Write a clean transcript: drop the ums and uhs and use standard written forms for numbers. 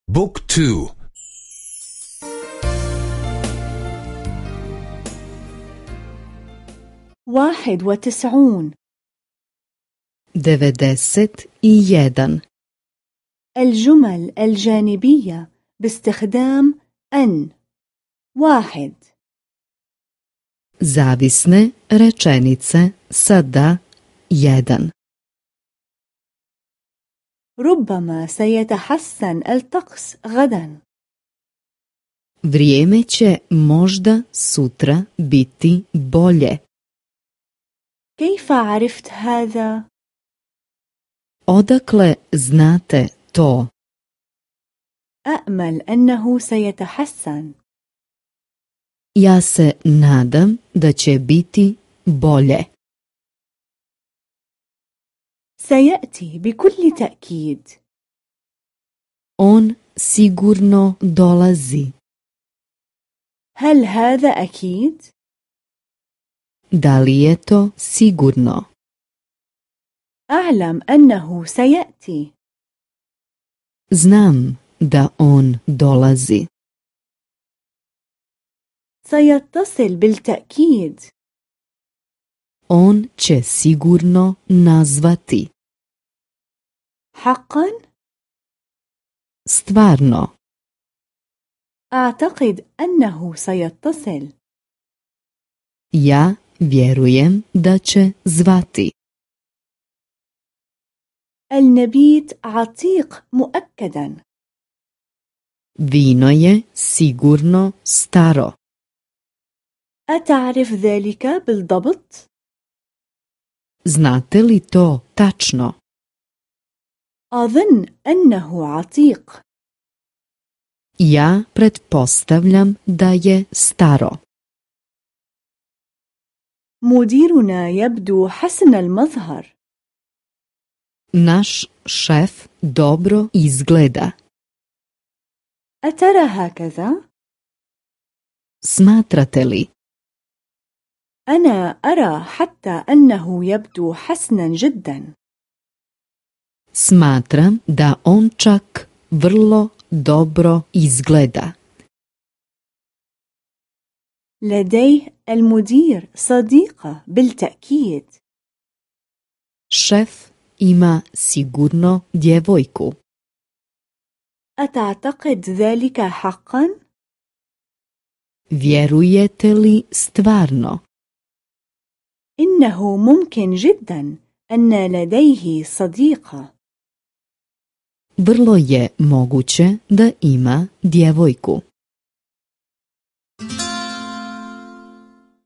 بوك تو. 91. 91. الجمل الجانبية باستخدام أن. 1. Zavisne rečenice sa da 1. ربما سيتحسن الطقس غدا. Vrijeme će možda sutra biti bolje. كيف عرفت هذا؟ Odakle znate to? أأمل أنه سيتحسن. Ja se nadam da će biti bolje. سيأتي بكل تأكيد. On sigurno dolazi. هل هذا أكيد؟ Da li je to sigurno? أعلم أنه سيأتي. Znam da on dolazi. سيتصل بالتأكيد. On će sigurno nazvati. حقا؟ Stvarno. أعتقد أنه سيتصل. Ja vjerujem da će zvati. النبيت عتيق مؤكدا. Vino je sigurno staro. أتعرف ذلك بالضبط؟ Znate li to tačno? أظن أنه عتيق. Ja pretpostavljam da je staro. مديرنا يبدو حسن المظهر. Naš šef dobro izgleda. أترى هكذا؟ Smatrate li? أنا أرى حتى أنه يبدو حسنا جدا. Smatram da on čak vrlo dobro izgleda. لديه المدير صديقة بالتأكيد. Šef ima sigurno djevojku. أتعتقد ذلك حقا؟ Vjerujete li stvarno? إنه ممكن جدا أن لديه صديقة. Vrlo je moguće da ima djevojku.